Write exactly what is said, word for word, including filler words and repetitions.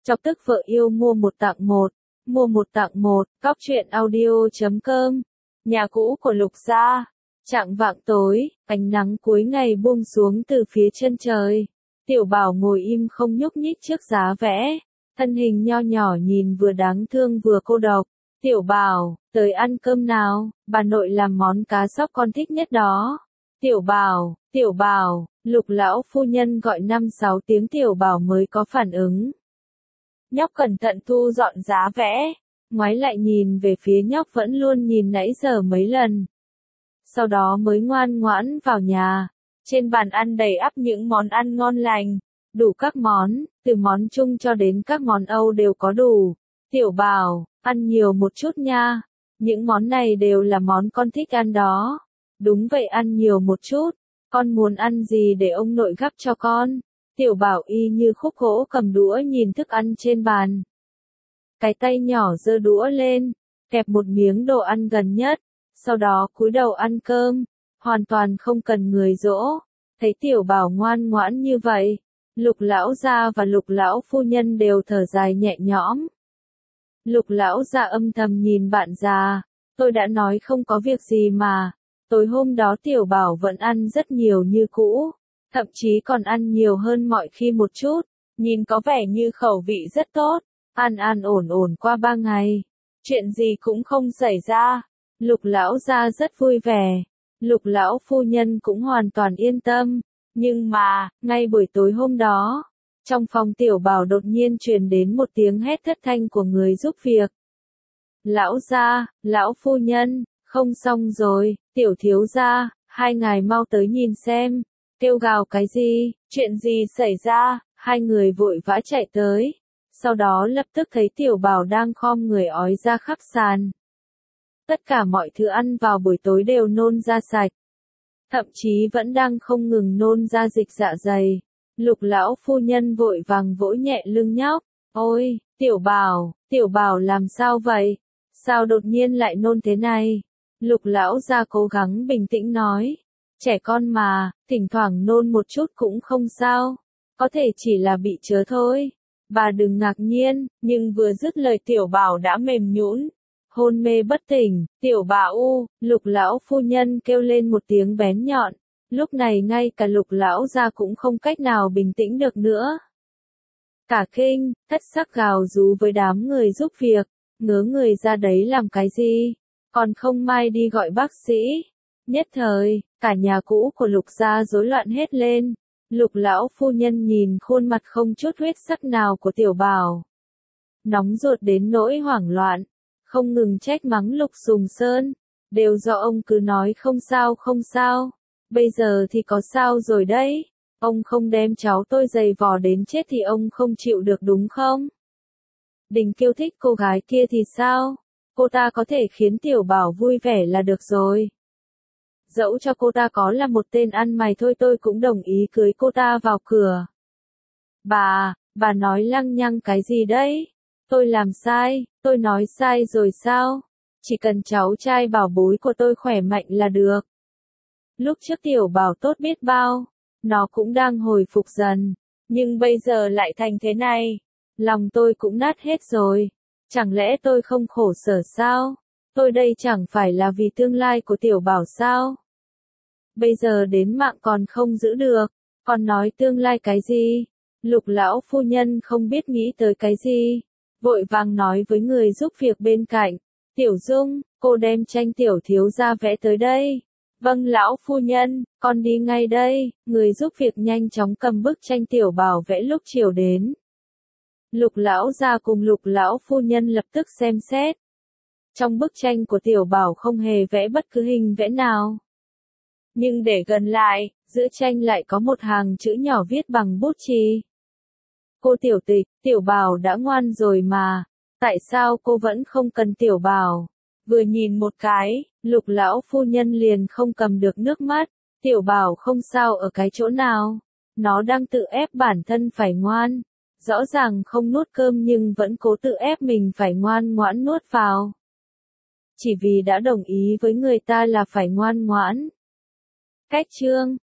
Chọc tức vợ yêu mua một tặng một, mua một tặng một, Cóc truyện audio chấm com. Nhà cũ của Lục gia. Chạng vạng tối, ánh nắng cuối ngày buông xuống từ phía chân trời. Tiểu Bảo ngồi im không nhúc nhích trước giá vẽ, thân hình nho nhỏ nhìn vừa đáng thương vừa cô độc. Tiểu Bảo, tới ăn cơm nào, bà nội làm món cá sóc con thích nhất đó. Tiểu Bảo, Tiểu Bảo, Lục lão phu nhân gọi năm sáu tiếng Tiểu Bảo mới có phản ứng. Nhóc cẩn thận thu dọn giá vẽ, ngoái lại nhìn về phía nhóc vẫn luôn nhìn nãy giờ mấy lần. Sau đó mới ngoan ngoãn vào nhà. Trên bàn ăn đầy ắp những món ăn ngon lành, đủ các món, từ món Trung cho đến các món Âu đều có đủ. Tiểu Bảo, ăn nhiều một chút nha. Những món này đều là món con thích ăn đó. Đúng vậy, ăn nhiều một chút. Con muốn ăn gì để ông nội gắp cho con? Tiểu Bảo y như khúc gỗ cầm đũa nhìn thức ăn trên bàn. Cái tay nhỏ giơ đũa lên, kẹp một miếng đồ ăn gần nhất, sau đó cúi đầu ăn cơm, hoàn toàn không cần người dỗ. Thấy Tiểu Bảo ngoan ngoãn như vậy, Lục lão gia và Lục lão phu nhân đều thở dài nhẹ nhõm. Lục lão gia âm thầm nhìn bạn già, tôi đã nói không có việc gì mà. Tối hôm đó Tiểu Bảo vẫn ăn rất nhiều như cũ, thậm chí còn ăn nhiều hơn mọi khi một chút, nhìn có vẻ như khẩu vị rất tốt, ăn ăn ổn ổn qua ba ngày, chuyện gì cũng không xảy ra. Lục lão gia rất vui vẻ, Lục lão phu nhân cũng hoàn toàn yên tâm, nhưng mà, ngay buổi tối hôm đó, trong phòng Tiểu Bảo đột nhiên truyền đến một tiếng hét thất thanh của người giúp việc. Lão gia, lão phu nhân, không xong rồi, Tiểu thiếu gia, hai ngài mau tới nhìn xem. Kêu gào cái gì, chuyện gì xảy ra, hai người vội vã chạy tới. Sau đó lập tức thấy Tiểu Bảo đang khom người ói ra khắp sàn. Tất cả mọi thứ ăn vào buổi tối đều nôn ra sạch. Thậm chí vẫn đang không ngừng nôn ra dịch dạ dày. Lục lão phu nhân vội vàng vỗ nhẹ lưng nhóc. Ôi, Tiểu Bảo, Tiểu Bảo làm sao vậy? Sao đột nhiên lại nôn thế này? Lục lão gia cố gắng bình tĩnh nói. Trẻ con mà, thỉnh thoảng nôn một chút cũng không sao. Có thể chỉ là bị chớ thôi. Bà đừng ngạc nhiên, nhưng vừa dứt lời Tiểu Bảo đã mềm nhũn, hôn mê bất tỉnh. Tiểu Bảo u, Lục lão phu nhân kêu lên một tiếng bén nhọn. Lúc này ngay cả Lục lão gia cũng không cách nào bình tĩnh được nữa. Cả kinh, thất sắc gào rú với đám người giúp việc. Ngớ người ra đấy làm cái gì? Còn không mai đi gọi bác sĩ. Nhất thời, cả nhà cũ của Lục gia rối loạn hết lên. Lục lão phu nhân nhìn khuôn mặt không chút huyết sắc nào của Tiểu Bảo, nóng ruột đến nỗi hoảng loạn, không ngừng trách mắng Lục Sùng Sơn, đều do ông cứ nói không sao không sao, bây giờ thì có sao rồi đấy, ông không đem cháu tôi giày vò đến chết thì ông không chịu được đúng không? Đình Kiêu thích cô gái kia thì sao? Cô ta có thể khiến Tiểu Bảo vui vẻ là được rồi. Dẫu cho cô ta có là một tên ăn mày thôi tôi cũng đồng ý cưới cô ta vào cửa. Bà, bà nói lăng nhăng cái gì đấy? Tôi làm sai, tôi nói sai rồi sao? Chỉ cần cháu trai bảo bối của tôi khỏe mạnh là được. Lúc trước Tiểu Bảo tốt biết bao, nó cũng đang hồi phục dần, nhưng bây giờ lại thành thế này. Lòng tôi cũng nát hết rồi, chẳng lẽ tôi không khổ sở sao? Tôi đây chẳng phải là vì tương lai của Tiểu Bảo sao? Bây giờ đến mạng còn không giữ được, còn nói tương lai cái gì? Lục lão phu nhân không biết nghĩ tới cái gì, vội vàng nói với người giúp việc bên cạnh. Tiểu Dung, cô đem tranh Tiểu thiếu gia vẽ tới đây. Vâng lão phu nhân, con đi ngay đây. Người giúp việc nhanh chóng cầm bức tranh Tiểu Bảo vẽ lúc chiều đến. Lục lão gia cùng Lục lão phu nhân lập tức xem xét. Trong bức tranh của Tiểu Bảo không hề vẽ bất cứ hình vẽ nào. Nhưng để gần lại, giữa tranh lại có một hàng chữ nhỏ viết bằng bút chì. Cô Tiểu Tịch, Tiểu Bảo đã ngoan rồi mà, tại sao cô vẫn không cần Tiểu Bảo? Vừa nhìn một cái, Lục lão phu nhân liền không cầm được nước mắt. Tiểu Bảo không sao ở cái chỗ nào, nó đang tự ép bản thân phải ngoan. Rõ ràng không nuốt cơm nhưng vẫn cố tự ép mình phải ngoan ngoãn nuốt vào. Chỉ vì đã đồng ý với người ta là phải ngoan ngoãn. Cách chương